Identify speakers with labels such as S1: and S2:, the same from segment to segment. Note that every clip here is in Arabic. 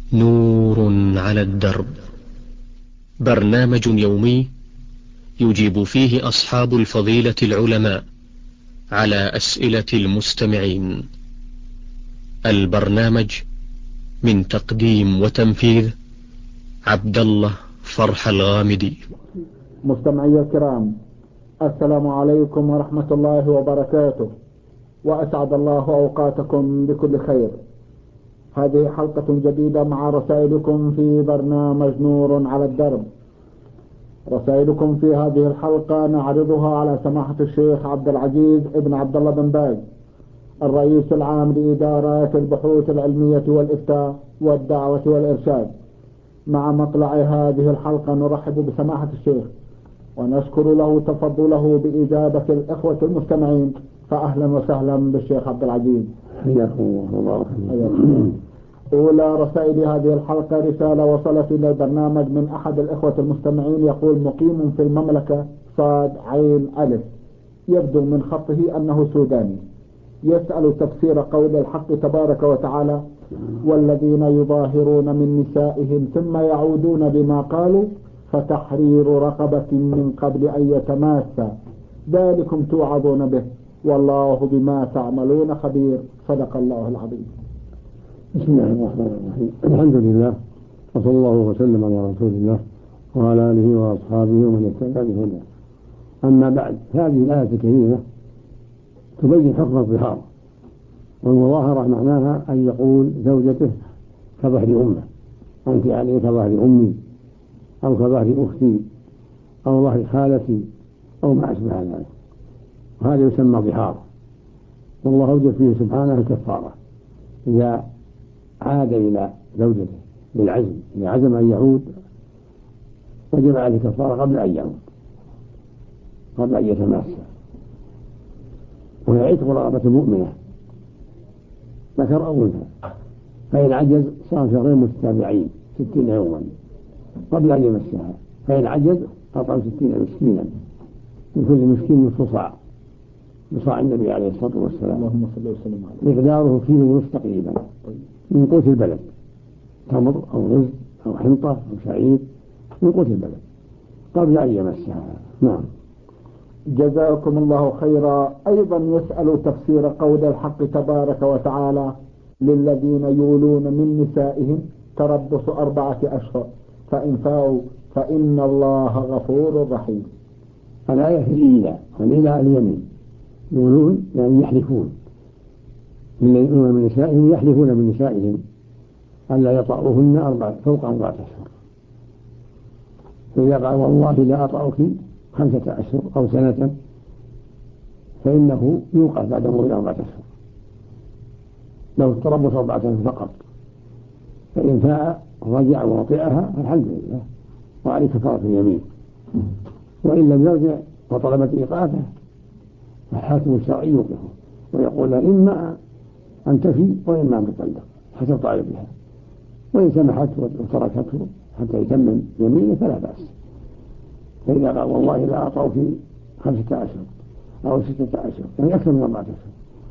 S1: نور على الدرب، برنامج يومي يجيب فيه أصحاب الفضيلة العلماء على أسئلة المستمعين. البرنامج من تقديم وتنفيذ عبد الله فرح الغامدي.
S2: مستمعي الكرام، السلام عليكم ورحمة الله وبركاته، وأسعد الله أوقاتكم بكل خير. هذه حلقة جديدة مع رسائلكم في برنامج نور على الدرب. رسائلكم في هذه الحلقة نعرضها على سماحة الشيخ عبد العزيز ابن عبد الله بن باز، الرئيس العام لإدارات البحوث العلمية والإفتاء والدعوة والإرشاد. مع مطلع هذه الحلقة نرحب بسماحة الشيخ ونشكر له تفضله بإجابة الإخوة المستمعين، فأهلا وسهلا بالشيخ عبد العزيز.
S3: حياكم الله.
S2: أولى رسائل هذه الحلقة رسالة وصلت إلى البرنامج من أحد الإخوة المستمعين، يقول: مقيم في المملكة صاد عين ألف، يبدو من خطه أنه سوداني، يسأل تفسير قول الحق تبارك وتعالى: والذين يظاهرون من نسائهم ثم يعودون بما قالوا فتحرير رقبة من قبل أن يتماسا، ذلكم توعظون به والله بما تعملون خبير. صدق الله العظيم.
S3: بسم الله الرحمن الرحيم. الحمد لله، وصلى الله وسلم على رسول الله وعلى آله وأصحابه ومن اهتدى بهداه. أما بعد، هذه الآية الكريمة تبين حكم الظهار، والمظاهرة معناها أن يقول زوجته كظهر أمه: أنت علي كظهر أمي، أو كظهر أختي، أو ظهر خالتي، أو ما أشبه ذلك، وهذا يسمى ظهار. والله أوجب فيه سبحانه الكفارة إذا عاد إلى زوجته بالعزم، إذا عزم أن يعود وجب عليه كفارة قبل أن يعود، قبل أن يتماسى. وهي عتق رغبة مؤمنة ذكر أو أنثى، فإن عجز صام شهرين متتابعين 60 يوما قبل أن يمسها، فإن عجز أطعم 60 مسكينا، من كل مسكين نصف صاع، بصاع النبي عليه الصلاة والسلام،
S2: اللهم صل وسلم عليه،
S3: مقداره كيلو ونصف تقريبا من قوت البلد، تمر أو رز أو حنطة أو شعير من قوت البلد قبل أن يمسها. نعم.
S2: جزاكم الله خيرا. أيضا يسأل تفسير قول الحق تبارك وتعالى: للذين يولون من نسائهم تربص 4 أشهر فإن فاءوا فإن الله غفور رحيم.
S3: الآية في الإيلاء، والإيلاء اليمين، يولون يعني يحلفون، من يولون من نسائهم يحلفون من نسائهم ألا يطأوهن فوق 4 أشهر، فإذا قال والله لا أطأك 5 أشهر أو سنة فإنه يوقع بعد مرور 4 أشهر، لو تربص 4 أشهر فقط، فإن فاء رجع وطئها فالحمد لله وعليه كفارة اليمين. وإن لم يرجع وطلبت إيقافه فالحاكم الشرعي يوقفه ويقول لها إما أن تفي وإما أن تطلق حسب طالبها، وإن سمحت وتركته حتى يتمم يمينه فلا بأس. فإذا قال والله لا أطأك 5 أشهر أو 6 أشهر، يعني أكثر من 4 أشهر،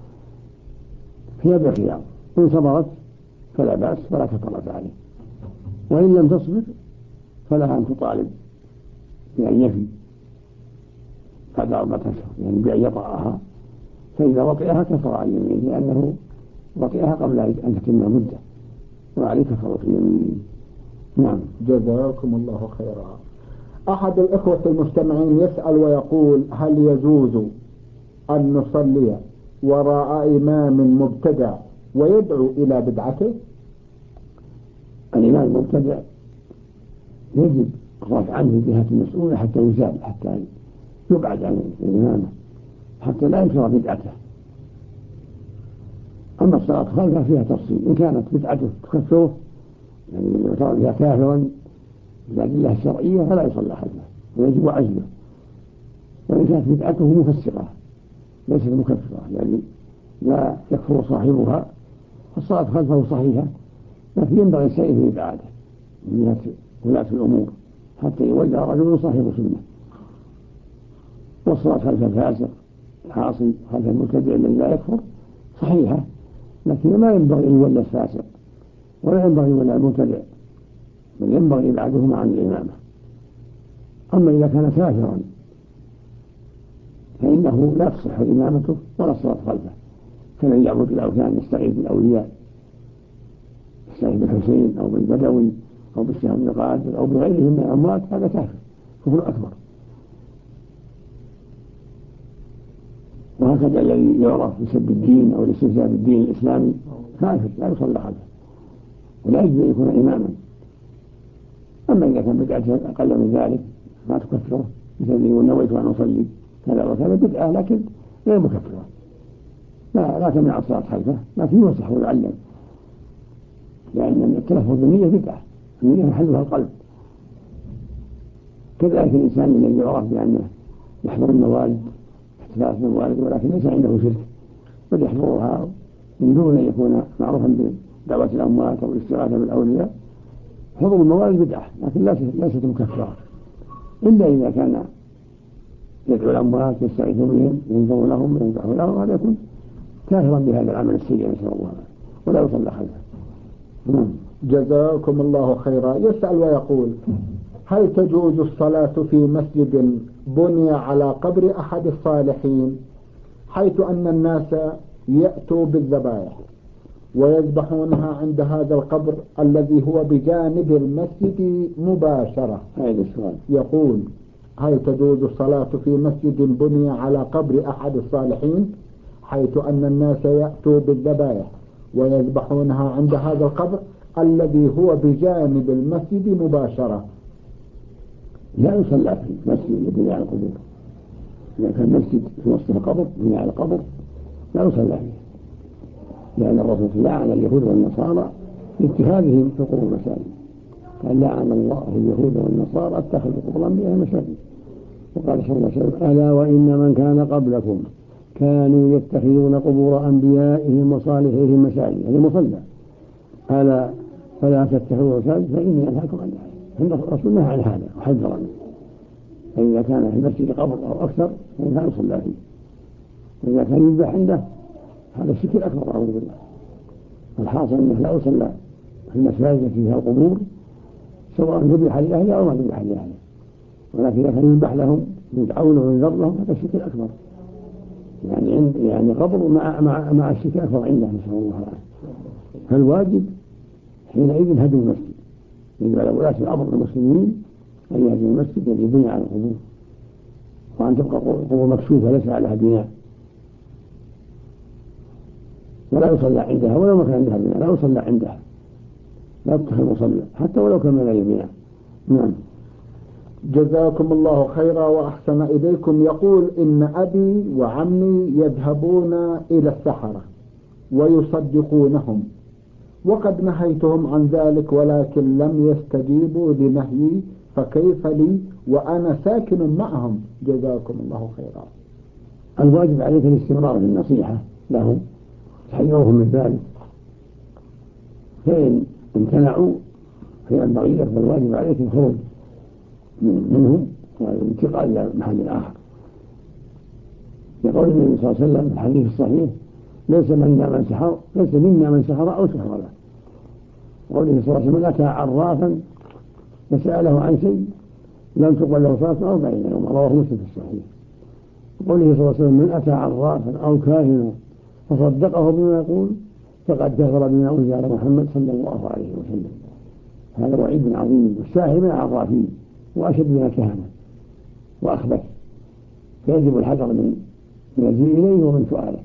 S3: هي بخيار، إن صبرت فلا بأس ولا كفارة عليه، وإن لم تصبر فلها أن تطالب بأن يفي بعد 4 أشهر، يعني بأن يطأها، فإذا وطئها كفر عن يمينه لأنه وطئها قبل أن تتم مدة وعليه كفارة اليمين. نعم.
S2: جزاكم الله خيرا. أحد الإخوة المستمعين يسأل ويقول: هل يجوز أن نصلي وراء إمام مبتدع ويدعو إلى بدعته؟
S3: الإمام المبتدع يجب الرفع عنه الجهة المسؤولة حتى يزال، حتى يبعد عن الإمامة، حتى لا ينكر بدعته. أما الصلاة خلفه فيها تفصيل، إن كانت بدعته تكفره يعني يعتبر فيها كافرا بالأدلة الشرعية فلا يصلى خلفه ويجب عزله، وإن كانت بدعته مفسرة ليست مكفرة يعني لا يكفر صاحبها فالصلاة خلفه صحيحة، لكن ينبغي السائل في إبعاده من ولاة الأمور حتى يولى رجل صاحب سنة. والصلاة خلف الفاسق العاصي خلف المبتدع الذي لا يكفر صحيحة، لكن ما ينبغي أن يولى الفاسق ولا ينبغي ولا المبتدع، بل ينبغي إبعادهما عن الإمامة. أما إذا كان كافرا فإنه لا تصح إمامته ولا الصلاة خلفه، كمن يعبد الأوثان يستعيذ بالأولياء، يستعيذ بالحسين أو بالبدوي أو بالشيخ بن قادر أو بغيرهم من الأموات، هذا كافر كفر أكبر. وهكذا الذي يعرف بسب الدين أو الاستهزاء بالدين الإسلامي كافر لا يصلى خلفه ولا يجب أن يكون إماما. أما إذا كان بدعة أقل من ذلك ما تكفره، مثل يقول نويت أن أصلي كذا وكذا، بدعة لكن غير مكفرة، لا تمنع الصلاة خلفه، لكن ينصح ويعلم، لأن التلفظ بالنية بدعة، النية محلها القلب. كذلك الإنسان الذي يعرف بأنه يحضر الموالد احتفالات الموالد ولكن ليس عنده شرك، بل يحضرها من دون أن يكون معروفا بدعوة الأموات أو الاستغاثة بالأولياء، حضور الموالد بدعة لكن ليست مكفرة، إلا إذا كان يدعو الأموات يستغيث بهم ينظر لهم وينفع لهم، هذا يكون كافرا بهذا العمل السيء نسأل الله ولا يصلى خلفه.
S2: جزاكم الله خيرا. يسأل ويقول: هل تجوز الصلاة في مسجد بني على قبر أحد الصالحين، حيث أن الناس يأتوا بالذبائح ويذبحونها عند هذا القبر الذي هو بجانب المسجد مباشرة؟ يقول: هل تجوز الصلاة في مسجد بني على قبر أحد الصالحين حيث أن الناس يأتوا بالذبائح ويذبحونها عند هذا القبر الذي هو بجانب المسجد مباشرة؟
S3: لا يصلى في مسجد يبني على القبور، إذا كان مسجد في وسط القبر يبني على القبر لا يصلى فيه، لأن الرسول لعن اليهود والنصارى لاتخاذهم في القبور مساجد، قال: لعن الله اليهود والنصارى اتخذوا قبور أنبيائهم مساجد. وقال صلى الله عليه وسلم: ألا وإن من كان قبلكم كانوا يتخذون قبور أنبيائهم وصالحيهم مساجد، يعني مصلى، ألا فلا تتخذوا مساجد فإني أنهاكم عن ذلك. فإن الرسول نهى عن هذا وحذرنا، فإذا كان في المسجد قبر أو أكثر فلا يصلى فيه، وإذا كان يذبح عنده هذا الشرك الأكبر أعوذ بالله. الحاصل أنه لا يصلى في المساجد التي فيها القبور سواء ذبح لأهله أو ما ذبح لأهله، ولكن إذا كان يذبح لهم يدعون وينذر لهم هذا الشرك الأكبر، يعني قبر مع الشرك الأكبر عنده نسأل الله العافية. فالواجب حينئذ هدم المسجد، يجب على ولاة الأمر المسلمين أن يهدموا المسجد الذي بني على القبور، وأن تبقى القبور مكشوفة ليس عليها بناء، ولا يصلى عندها ولو ما كان عندها بناء، لا يصلى عندها، لا يتخذ مصلى حتى ولو كان من بناء. نعم.
S2: جزاكم الله خيرا وأحسن إليكم. يقول: إن أبي وعمي يذهبون إلى السحرة ويصدقونهم، وقد نهيتهم عن ذلك ولكن لم يستجيبوا لنهيي، فكيف لي وأنا ساكن معهم؟ جزاكم الله خيرا.
S3: الواجب عليك الاستمرار في النصيحة لهم، تحذرهم من ذلك، فإن امتنعوا فينبغي لك والواجب عليك الخروج منهم والانتقال إلى محل آخر. يقول النبي صلى الله عليه وسلم في الحديث الصحيح: ليس منا من سحر أو سحر له. قوله صلى الله عليه وسلم: من أتى عرافا فسأله عن شيء لم تقبل له صلاة 40 يوما، رواه مسلم في الصحيح. قوله صلى الله عليه وسلم: من أتى عرافا أو كاهنا فصدقه بما يقول فقد كفر بما أنزل على محمد صلى الله عليه وسلم. هذا وعيد عظيم، والساحر من العرافين وأشد من الكهنة وأخبث، فيجب الحذر من الجيء إليه ومن سؤاله.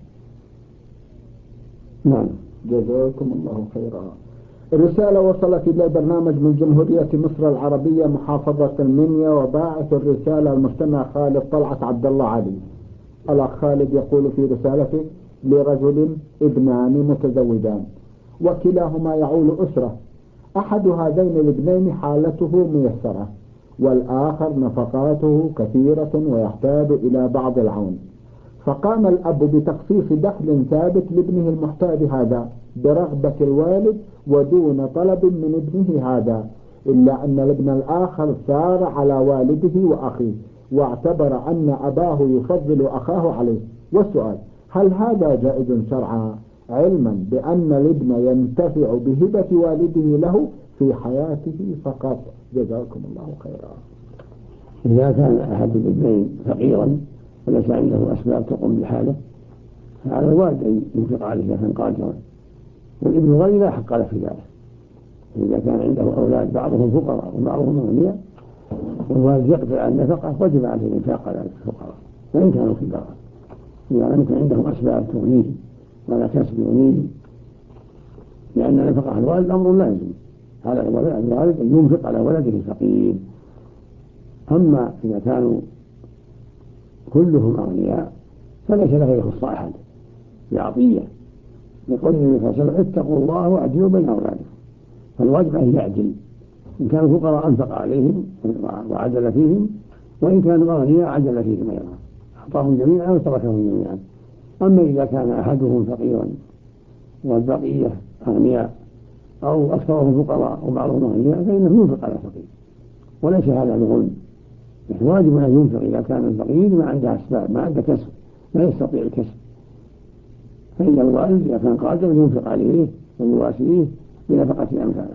S3: نعم.
S2: جزاكم الله خيرا. رسالة وصلت إلى برنامج من جمهورية مصر العربية محافظة المنيا، وباعث الرسالة المستمع خالد طلعت عبد الله علي. الأخ خالد يقول في رسالته: لرجل ابنان متزوجان وكلاهما يعول أسرة، أحد هذين الابنين حالته ميسرة والآخر نفقاته كثيرة ويحتاج إلى بعض العون، فقام الأب بتخصيص دخل ثابت لابنه المحتاج هذا برغبة الوالد ودون طلب من ابنه هذا، إلا أن الابن الآخر ثار على والده وأخيه واعتبر أن أباه يفضل أخاه عليه. والسؤال: هل هذا جائز شرعا علما بأن الابن ينتفع بهبة والده له في حياته فقط. جزاكم الله خيرا.
S3: إذا كان أحد الابنين فقيرا وليس عنده أسباب تقوم بحاله فعلى الوالد أن ينفق عليه إذا كان قادرا، والابن غني لا حق له في ذلك. إذا كان عنده أولاد بعضهم فقراء وبعضهم أغنياء والوالد يقدر على النفقة وجب عليه الإنفاق على الفقراء وإن كانوا كبارا، إذا لم يكن عندهم أسباب تغنيهم ولا كسب يغنيهم، لأن نفقة الوالد أمر لازم على الوالد أن ينفق على ولده الفقير. أما إذا كانوا كلهم أغنياء فليس له يخص أحد بعطية، يقول النبي صلى الله عليه وسلم اتقوا الله واعدلوا بين أولادكم، فالواجب أن يعدل، إن كانوا فقراء أنفق عليهم وعدل فيهم، وإن كانوا أغنياء عدل فيهم أيضا، أعطاهم جميعا وتركهم جميعا. أما إذا كان أحدهم فقيرا والبقية أغنياء أو أكثرهم فقراء وبعضهم أغنياء فإنه ينفق على الفقير، وليس هذا بظلم، واجب أن ينفق إذا كان الفقير ما عنده أسباب، ما عنده كسب، لا يستطيع الكسب، فإن الوالد إذا كان قادر ينفق عليه ويواسيه بنفقة أمثاله.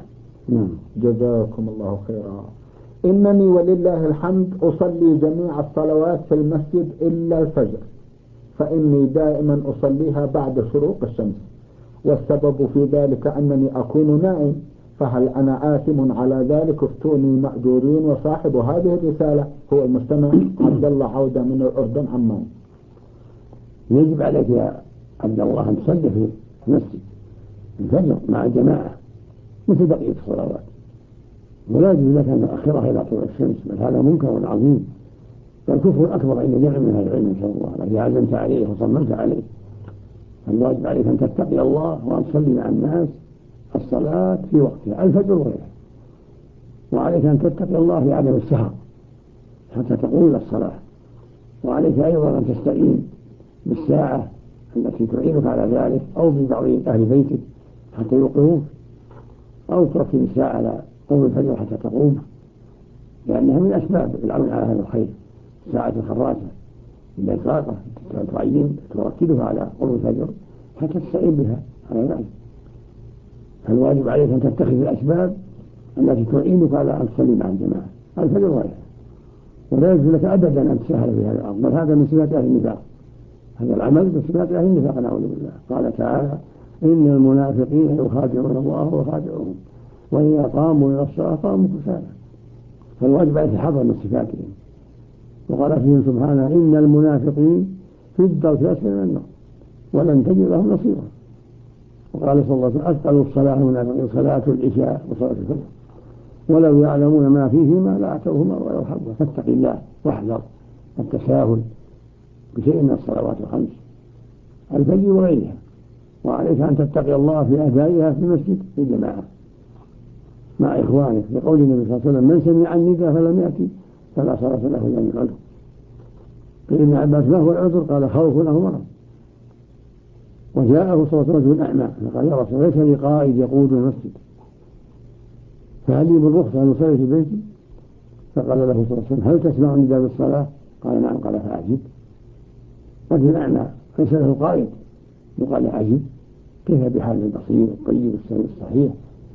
S2: جزاكم الله خيرا. إنني ولله الحمد أصلي جميع الصلوات في المسجد إلا الفجر، فإني دائما أصليها بعد شروق الشمس، والسبب في ذلك أنني أكون نائم، فهل أنا آثم على ذلك؟ افتوني مأجورين. وصاحب هذه الرسالة هو المستمع عبد الله عودة من الأردن عمان.
S3: يجب عليك يا عبد الله أن تصلي في المسجد الفجر مع الجماعة مثل بقية الصلوات، ولا يجوز لك أن تؤخرها إلى طلوع الشمس، بل هذا منكر عظيم، بل كفر أكبر عند جمع من أهل العلم إن شاء الله إذا عزمت عليه وصممت عليه. الواجب عليك أن تتقي الله وأن تصلي مع الناس الصلاة في وقتها الفجر وغيرها، وعليك أن تتقي الله في عدم السهر حتى تقوم إلى الصلاة، وعليك أيضا أن تستعين بالساعة التي تعينك على ذلك أو ببعض أهل بيتك حتى يوقظوك، أو تركب الساعة على قوم الفجر حتى تقوم، لأنها من أسباب العون على هذا الخير. ساعة الخراسة الإطلاقة تعين تركبها على قوم الفجر حتى تستعين بها على ذلك. فالواجب عليك أن تتخذ الأسباب التي تعينك على أن تصلي مع الجماعة الفجر وغيرها، ولا يجوز لك أبدا أن تسهل في هذا الأمر، بل هذا من صفات أهل النفاق، هذا العمل من صفات أهل النفاق نعوذ بالله. قال تعالى إن المنافقين يخادعون الله وخادعهم وإذا قاموا إلى الصلاة قاموا كسالى، فالواجب عليك الحذر من صفاتهم. وقال فيهم سبحانه إن المنافقين في الدرك الأسفل من النار ولن تجد لهم نصيرا. وقال صلى الله عليه وسلم أثقل الصلاة المنافقين صلاة العشاء وصلاة الفجر ولو يعلمون ما فيهما لأتوهما ولو حبوا، فاتق الله واحذر التساهل بشيء من الصلوات الخمس الفجر وغيرها، وعليك أن تتقي الله في أدائها في المسجد في الجماعة مع إخوانك، لقول النبي صلى الله عليه وسلم من سمع النداء فلم يأتي فلا صلاة له إلا من عذر. قيل ابن عباس ما هو العذر؟ قال خوف أو مرض. وجاءه صلى الله عليه وسلم أعمى فقال يا رسول ليس لي قائد يقود المسجد فهل لي بالرخصة أن أصلي في بيتي؟ فقال له صلى الله عليه وسلم هل تسمع النداء بالصلاة؟ قال نعم. قال فأعجب. رجل أعمى ليس له قائد يقال أعجب، كيف بحال البصير الطيب السميع الصحيح؟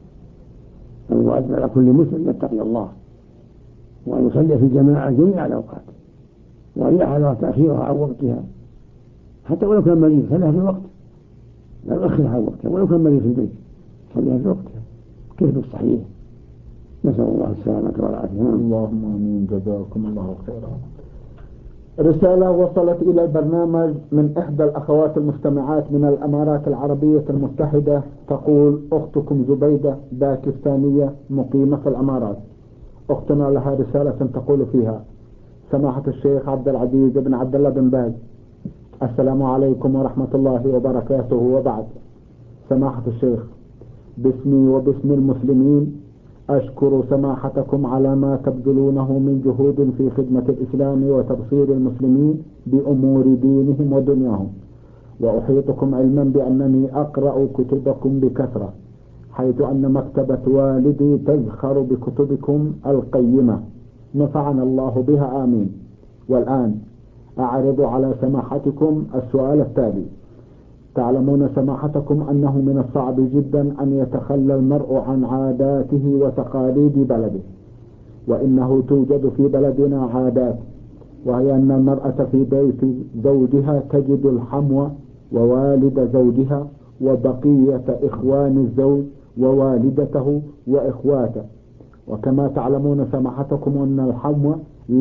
S3: الواجب على كل مسلم يتقي الله وأن يصلي في الجماعة جميع الأوقات، وأن يحذر تأخيرها عن وقتها حتى ولو كان مريض صليها في وقت، لا يؤخرها عن وقتها ولو كان مريض في البيت صليها في وقتها كيف الصحيح. نسأل الله السلامة والعافية.
S2: اللهم آمين. جزاكم الله خيرا. رسالة وصلت إلى البرنامج من إحدى الأخوات المستمعات من الأمارات العربية المتحدة، تقول أختكم زبيدة باكستانية مقيمة في الأمارات. أختنا لها رسالة تقول فيها: سماحة الشيخ عبد العزيز بن عبد الله بن باز، السلام عليكم ورحمة الله وبركاته. وبعد، سماحة الشيخ، باسمي وباسم المسلمين أشكر سماحتكم على ما تبذلونه من جهود في خدمة الإسلام وتبصير المسلمين بأمور دينهم ودنياهم، وأحيطكم علما بأنني أقرأ كتبكم بكثرة، حيث أن مكتبة والدي تزخر بكتبكم القيمة، نفعنا الله بها آمين. والآن أعرض على سماحتكم السؤال التالي: تعلمون سماحتكم أنه من الصعب جدا أن يتخلى المرء عن عاداته وتقاليد بلده، وإنه توجد في بلدنا عادات، وهي أن المرأة في بيت زوجها تجد الحمو ووالد زوجها وبقية إخوان الزوج ووالدته وإخواته. وكما تعلمون سماحتكم أن الحمو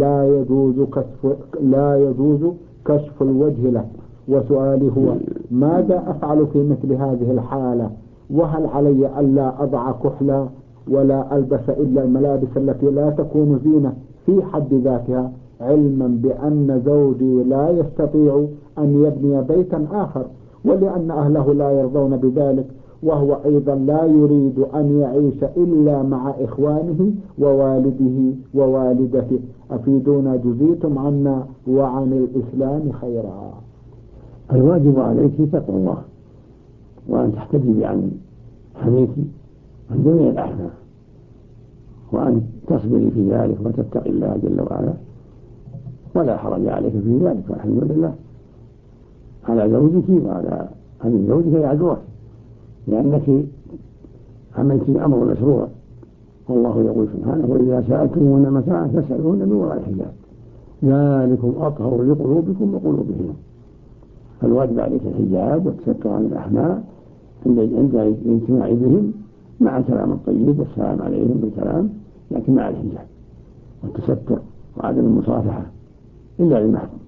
S2: لا يجوز كشف الوجه له. وسؤالي هو: ماذا أفعل في مثل هذه الحالة؟ وهل علي ألا أضع كحلا ولا ألبس إلا الملابس التي لا تكون زينة في حد ذاتها، علما بأن زوجي لا يستطيع أن يبني بيتا آخر، ولأن أهله لا يرضون بذلك، وهو أيضا لا يريد أن يعيش إلا مع إخوانه ووالده ووالدته؟ أفيدونا جزيتم عنا وعن الإسلام خيرا.
S3: الواجب عليك تقوى الله، وأن تحتجبي عن حميك عن جميع الأحكام، وأن تصبري في ذلك وتتقي الله جل وعلا، ولا حرج عليك في ذلك، والحمد لله على زوجك وعلى أن زوجك يعذرك، لأنك عملت أمر مشروع، والله يقول سبحانه: وإذا سألتموهن متاعا فاسألوهن من وراء الحجاب ذلكم أطهر لقلوبكم وقلوبهم. فالواجب عليك الحجاب والتستر عن الأحماء عند الاجتماع بهم، مع الكلام الطيب والسلام عليهم بالكلام، لكن مع الحجاب والتستر وعدم المصافحة إلا للمحرم.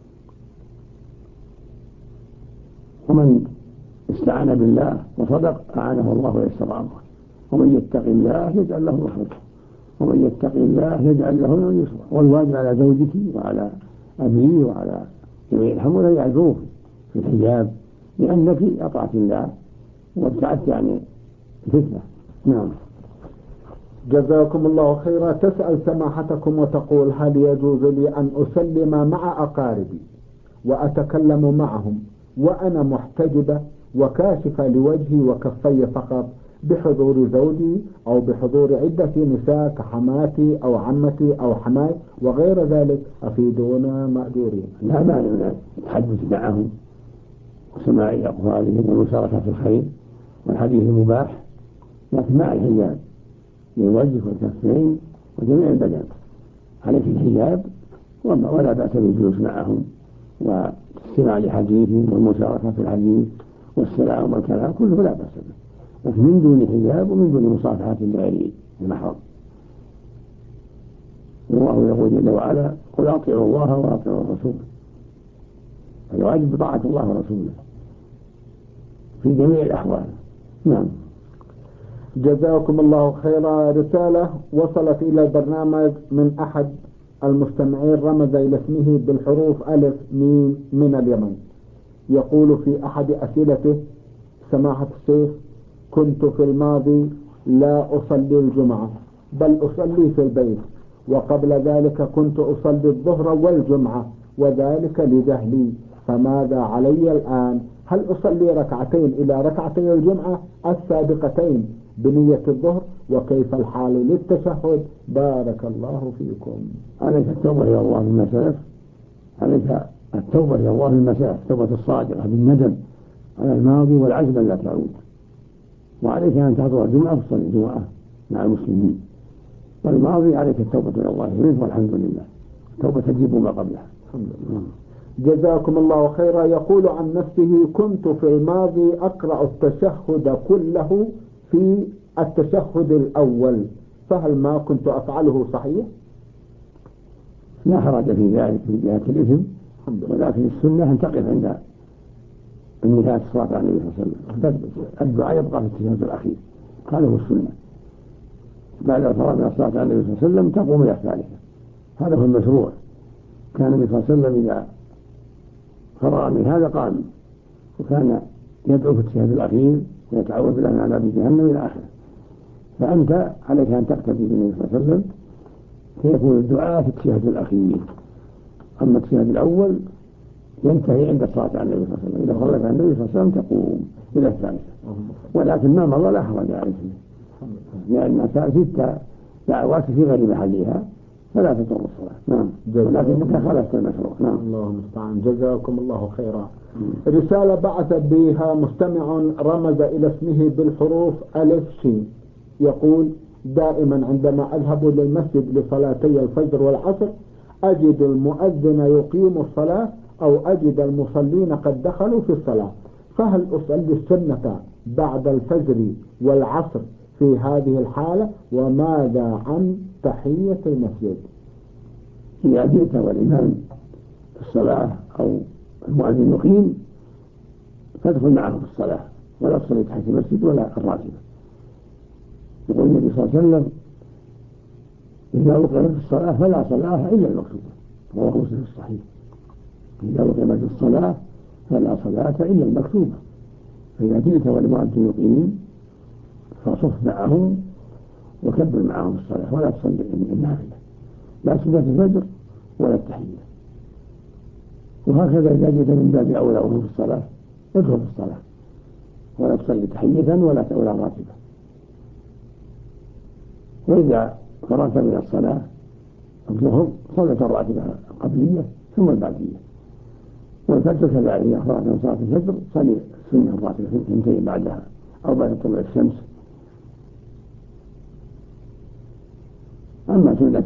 S3: ومن استعان بالله وصدق أعانه الله ويسر أمره، ومن يتق الله يجعل له مخرجا، ومن يتق الله يجعل له من يسرا. والواجب على زوجك وعلى أبيه وعلى جميع الحمولة يعذروك في الحجاب، لأنك أطعت الله وابتعدت عن الفتنة. نعم.
S2: جزاكم الله خيرا. تسأل سماحتكم وتقول: هل يجوز لي أن أسلم مع أقاربي وأتكلم معهم وأنا محتجبة وكاشفة لوجهي وكفي فقط، بحضور زوجي أو بحضور عدة نساء كحماتي أو عمتي أو حماي وغير ذلك؟ أفيدونا مأجورين.
S3: لا مانع من التحدث معهم وسماع أقوالهم والمشاركة في الخير والحديث المباح، لكن مع الحجاب للوجه والكفين وجميع البدن. عليك الحجاب ولا بأس بالجلوس معهم والاستماع لحديثهم والمشاركة في الحديث والسلام والكلام، كله لا بأس به، لكن من دون حجاب ومن دون مصافحة لغير المحرم. والله يقول جل وعلا: قل أطيعوا الله وأطيعوا الرسول. فالواجب بطاعة الله ورسوله في جميع الأحوال. نعم.
S2: جزاكم الله خيرا. رسالة وصلت إلى البرنامج من أحد المستمعين، رمز إلى اسمه بالحروف ألف ميم من اليمن. يقول في أحد أسئلته: سماحة الشيخ، كنت في الماضي لا أصلي الجمعة بل أصلي في البيت، وقبل ذلك كنت أصلي الظهر والجمعة، وذلك لجهلي، فماذا علي الآن؟ هل أصلي ركعتين إلى ركعتي الجمعة السابقتين بنية الظهر؟ وكيف الحال للتشهد؟ بارك الله فيكم.
S3: عليك التوبة إلى الله مما سلف، عليك التوبة إلى الله مما سلف، التوبة الصادقة بالندم على الماضي والعزم لا تعود. وعليك أن تحضر الجمعة وتصلي الجمعة مع المسلمين، والماضي عليك التوبة إلى الله منه، والحمد لله، التوبة تجيب ما قبلها. الحمد لله.
S2: جزاكم الله خيرا. يقول عن نفسه: كنت في الماضي أقرأ التشهد كله في التشهد الأول، فهل ما كنت أفعله صحيح؟
S3: لا حرج في ذلك في جهة الإثم، ولكن السنة أن تقف عند انتهاء الصلاة على النبي صلى الله عليه وسلم، الدعاء يبقى في التشهد الأخير، هذا هو السنة. بعد الفراغ من الصلاة على النبي صلى الله عليه وسلم تقوم إلى الثالثة، هذا هو المشروع. كان النبي صلى الله عليه وسلم إذا فرغ من هذا قام، وكان يدعو في التشهد الأخير ويتعوذ بالله من عذاب جهنم إلى آخره. فأنت عليك أن تقتدي بالنبي صلى الله عليه وسلم فيكون الدعاء في التشهد الأخير، أما التشهد الأول ينتهي عند الصلاة على النبي صلى الله عليه وسلم. إذا صليت على النبي صلى الله عليه وسلم تقوم إلى الثالثة، ولكن ما مضى لا حرج عليك، لأن ست دعوات في غير محلها فلا تضر الصلاة. نعم، ولكنك خالفت المشروع. نعم.
S2: الله المستعان. جزاكم الله خيرا. رسالة بعث بها مستمع رمز إلى اسمه بالحروف ألف شين، يقول: دائما عندما أذهب للمسجد لصلاتي الفجر والعصر أجد المؤذن يقيم الصلاة أو أجد المصلين قد دخلوا في الصلاة، فهل أصلي السنة بعد الفجر والعصر في هذه الحالة؟ وماذا عن تحية المسجد؟
S3: إذا جئت والإمام في الصلاة أو المؤذن يقيم فادخل معه في الصلاة ولا تصلي تحت المسجد ولا الراتبة. يقول النبي صلى الله عليه وسلم: إذا أقيمت الصلاة فلا صلاة إلا المكتوبة، رواه مسلم في الصحيح. إذا أقيمت الصلاة فلا صلاة إلا المكتوبة. فإذا جئت والمؤذن يقيم فصف معه وكبر معه في الصلاة ولا تصلي النافلة، لا سنة الفجر ولا التحية. وهكذا إذا جئت من باب أولى وهو في الصلاة ادخل في الصلاة ولا تصلي تحية ولا راتبة. وإذا فرغت من الصلاة الظهر صلت الراتبة القبلية ثم البعدية، والفجر كذلك إذا فرغت من صلاة الفجر صلي السنة الراتبة ثنتين بعدها أو بعد طلوع الشمس. أما سنة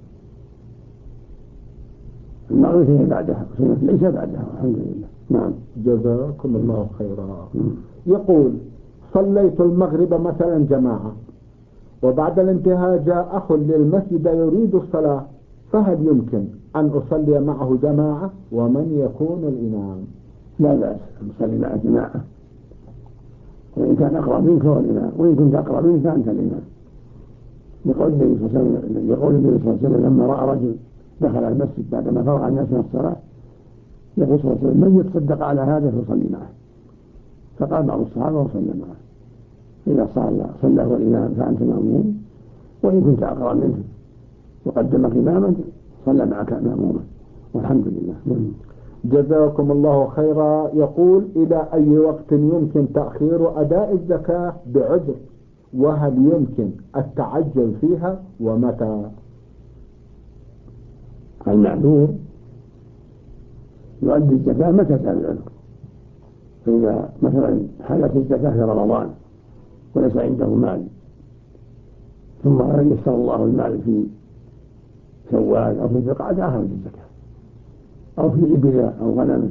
S3: المغرب هي بعدها وسنة ليس بعدها، الحمد لله. نعم.
S2: جزاكم الله خيرا. يقول: صليت المغرب مثلا جماعة، وبعد الانتهاء جاء أخ للمسجد يريد الصلاة، فهل يمكن أن أصلي معه جماعة؟ ومن يكون الإمام؟
S3: لا بأس أن تصلي مع جماعة، وإن كان أقرب منك هو الإمام، وإن كنت أقرب منك فأنت الإمام. يقول النبي صلى الله عليه وسلم لما رأى رجل دخل المسجد بعدما فرغ الناس من الصلاة يقول صلى الله عليه وسلم: من يتصدق على هذا فيصلي معه؟ فقال بعض الصحابة وصلى معه. إذا صلى هو الإمام فأنت مأموم، وإن كنت أقرأ منه وقدمك إماما صلى معك مأموما، والحمد لله.
S2: جزاكم الله خيرا. يقول: إلى أي وقت يمكن تأخير أداء الزكاة بعذر؟ وهل يمكن التعجل فيها ومتى؟
S3: المعذور يؤدي الزكاة متى كان العذر. فإذا مثلا حلت الزكاة في رمضان وليس عنده مال، ثم يسر الله المال في شوال أو في ذي القعدة أخرج الزكاة، أو في إبله أو غنمه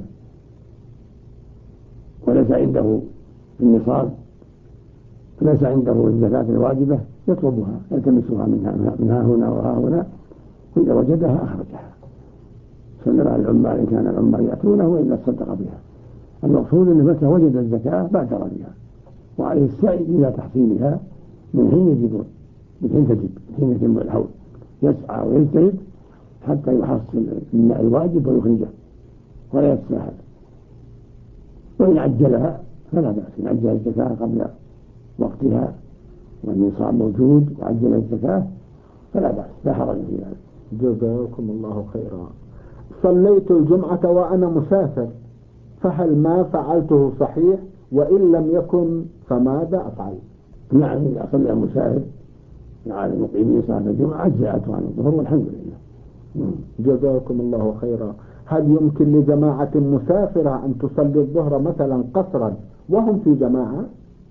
S3: وليس عنده النصاب، ليس عنده الزكاة الواجبة يطلبها يلتمسها منها هنا وها هنا، وإذا وجدها أخرجها. سلم على العمال إن كان العمال يأتونه وإلا صدق بها. المقصود أنه متى وجد الزكاة بادر بها، وعليه السعي إلى تحصيلها من حين تجب الحول، يسعى ويجتهد حتى يحصل الماء الواجب ويخرجه ولا يتساهل. وإن عجلها فلا بأس، إن عجل الزكاة قبل وقتها والنصاب موجود وعجل الزكاة فلا بأس، لا حرج في ذلك.
S2: جزاكم الله خيرا. صليت الجمعة وأنا مسافر، فهل ما فعلته صحيح؟ وإن لم يكن فماذا أفعل؟
S3: نعم، إذا صلى المسافر على المقيمين صلاة الجمعة أجزأته عن الظهر والحمد لله.
S2: جزاكم الله خيرا. هل يمكن لجماعة مسافرة أن تصلي الظهر مثلا قصرا وهم في جماعة؟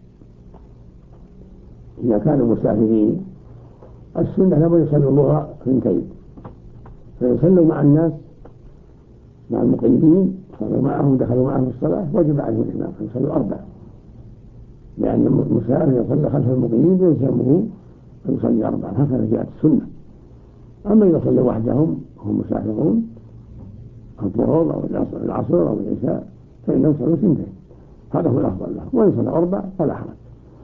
S3: إذا كانوا مسافرين السنة لما يصلوا الظهر ثنتين، فيصلوا مع الناس مع المقيمين، صلوا معهم دخلوا معهم في الصلاة وجب عليهم الإمام فيصلوا أربعة، لأن المسافر يصلي خلف المقيمين يلزمه فيصلي أربعة، هكذا جاءت السنة. أما إذا صلوا وحدهم وهم مسافرون الظهر أو العصر أو العشاء فإنهم يصلوا ثنتين، هذا هو الأفضل لهم، وإن صلوا أربعة فلا حرج.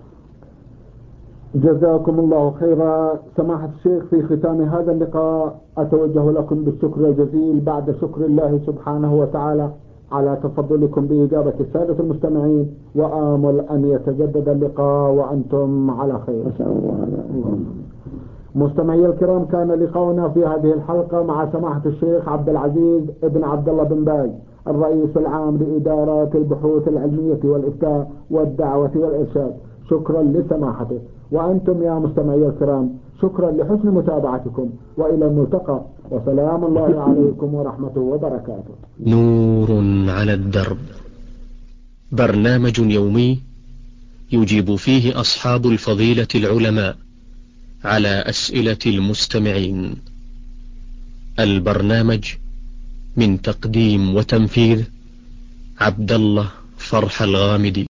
S2: جزاكم الله خيرا. سماحة الشيخ، في ختام هذا اللقاء أتوجه لكم بالشكر الجزيل بعد شكر الله سبحانه وتعالى على تفضلكم بإجابة السادة المستمعين، وآمل أن يتجدد اللقاء وأنتم على خير. مستمعي الكرام، كان لقاؤنا في هذه الحلقة مع سماحة الشيخ عبد العزيز ابن عبد الله بن باز، الرئيس العام لإدارات البحوث العلمية والإفتاء والدعوة والإرشاد. شكرا لسماحته. وأنتم يا مستمعي الكرام شكرا لحسن متابعتكم، وإلى الملتقى، وسلام الله عليكم ورحمته وبركاته.
S1: نور على الدرب. برنامج يومي يجيب فيه أصحاب الفضيلة العلماء على أسئلة المستمعين. البرنامج من تقديم وتنفيذ عبد الله فرح الغامدي.